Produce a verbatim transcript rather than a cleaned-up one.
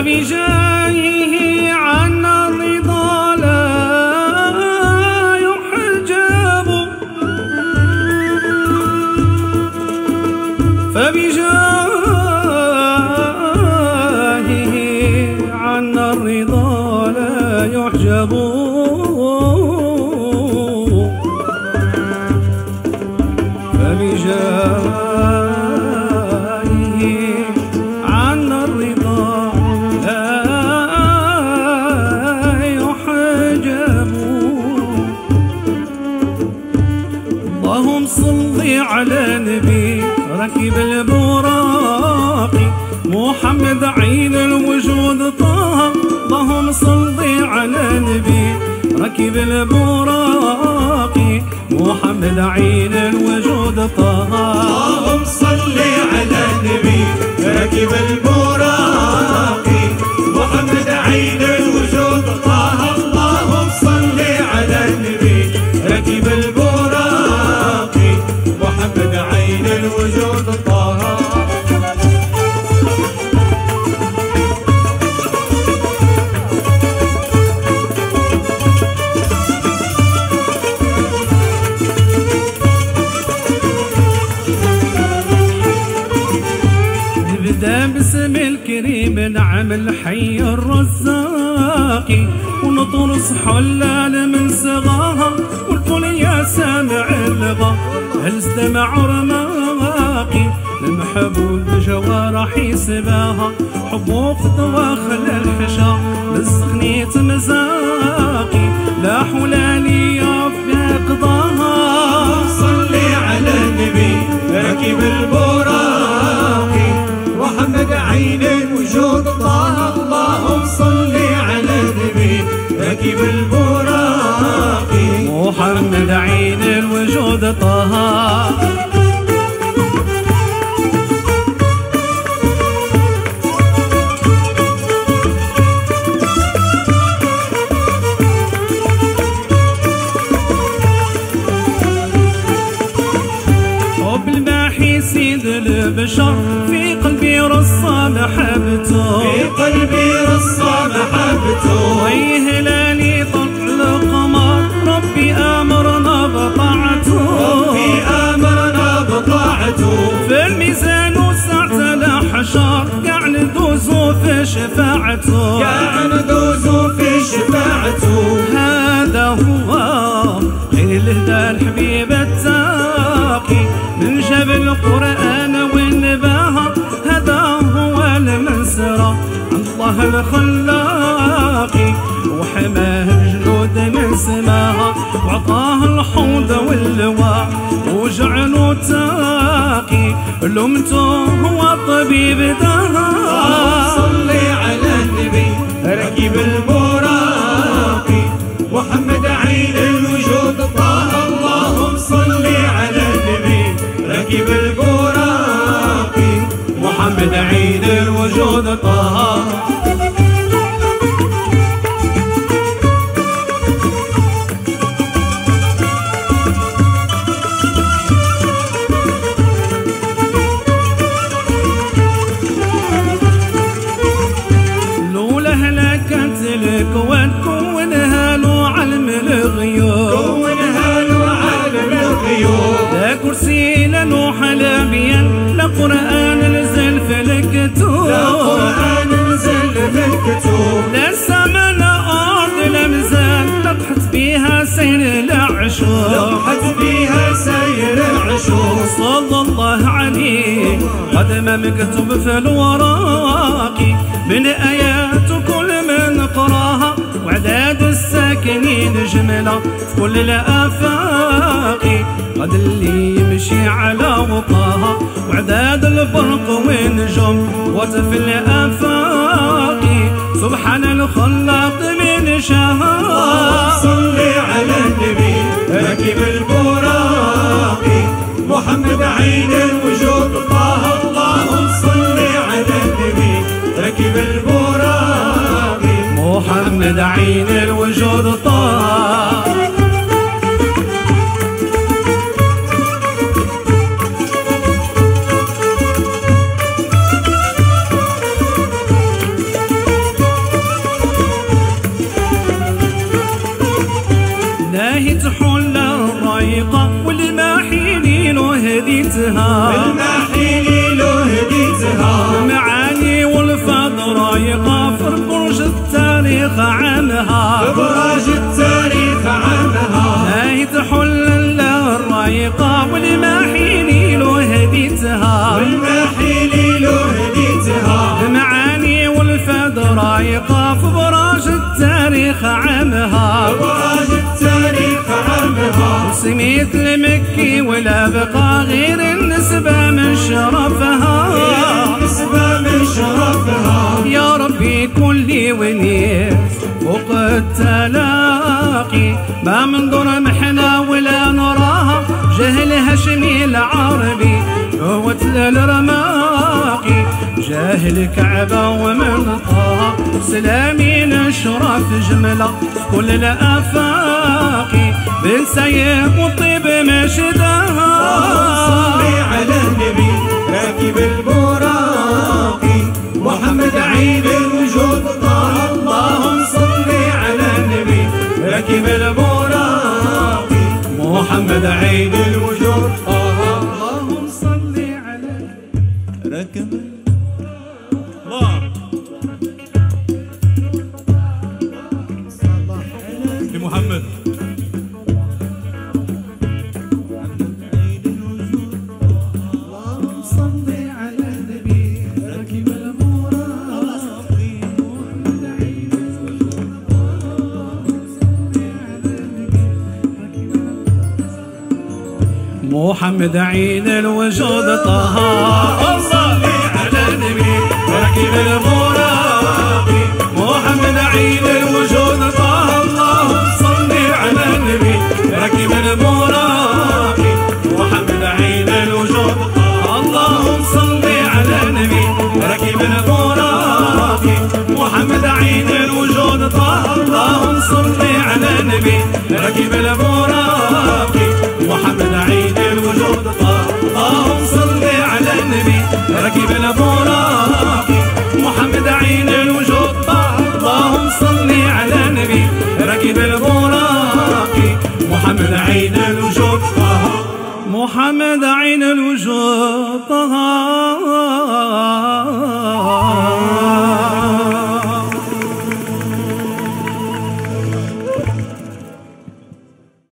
فبجاهه عنا الرضا لا يحجب فبجاهه عنا الرضا لا يحجب اللهم صل على نبي ركب البراق محمد عين الوجود طه. اللهم صل على نبي ركب البراق محمد عين الوجود طه. اللهم صل على نبي ركب البراق محمد عين الوجود طه. اللهم صل على النبي ركب البراق محمد عين الوجود طه. نبدأ باسم الكريم نعم الحي الرزاق ونطرس حلال من صغاها والكل يا سامع اللغة هل استمع رماقي المحبوب جوارح يسباها حبوق دواخل الحشا بالسخنية مزاقي لا حلالي في قضاها. صل على النبي راكب البراق محمد عين الوجود طه. اللهم صل على النبي راكب البراق محمد عين الوجود طه. سيد البشر في قلبي رصى محبته في قلبي رصى محبته ويه هلالي طلع القمر ربي امرنا بطاعته ربي امرنا بطاعته في الميزان وسعة الحشر قاع ندوزو في شفاعته قاع ندوزو في شفاعته. هذا هو خير الهدى الحبيب التاقي من جبل القرآن والنباهة هذا هو المنسرة عند الله الخلاقي وحماه الجنود من سماها وعطاه الحوض واللواء وجعله تاقي لمته هو طبيب داها. صل على النبي ركب البراق محمد عين الوجود طه. اللهم صل على النبي ركب البراق محمد عين الوجود طه. لولا هلكت الكون كونها له علم الغيوب كونها له علم الغيوب لا كرسي لا لوح لا بيان لا قرآن نزل في الكتب لا قرآن نزل في الكتب لا سما لا أرض لا مزال لطحت بيها سير العشوق لطحت بيها سير العشوق. صلى الله عليه قد ما مكتوب في الوراق من آيات كل من قراها وعداد الساكنين جملة في كل الآفاق قد اللي يمشي على وطاها وعداد البرق والنجوم وتفي الآفاق سبحان الخلاق من شهاق. صل على النبي راكب البراق محمد عين الوجود طه. اللهم صل على النبي راكب البراق محمد عين الوجود طه. هديتها بالمحيل له هديتها المعاني والفض رايقة في برج التاريخ عامها برج التاريخ عامها هاي تحل له الرايقة والمحيل له هديتها بالمحيل له هديتها المعاني والفض رايقة في برج التاريخ عامها برج التاريخ عامها سميت المكي ولا بقى غير النسبة من شرفها النسبة من شرفها يا ربي كل وليس فوق التلاقي ما منظر محنا ولا نراها جهل هشمي العربي قوة الرماقي جاهل كعبة ومن طه سلامي نشرف جملة كل الآفاقي بن سيف وطيب مشدها صلي على النبي راكب البراقي محمد عيد الوجود طه اللهم صلي على النبي راكب البراقي محمد عيد الوجود طه اللهم صلي على راكب الله لمحمد محمد عيد الوجود طه صلي على النبي راكب البراقي محمد عيد الوجود طه اللهم صلي على النبي راكب البراقي محمد عيد الوجود طه اللهم صلي على النبي راكب البراقي محمد عيد الوجود طه اللهم صلي على النبي راكب البراقي محمد عيد الوجود طه اللهم صلي على النبي راكب البراقي محمد عيد الوجود طه اللهم صلي على النبي راكب البراقي محمد عيد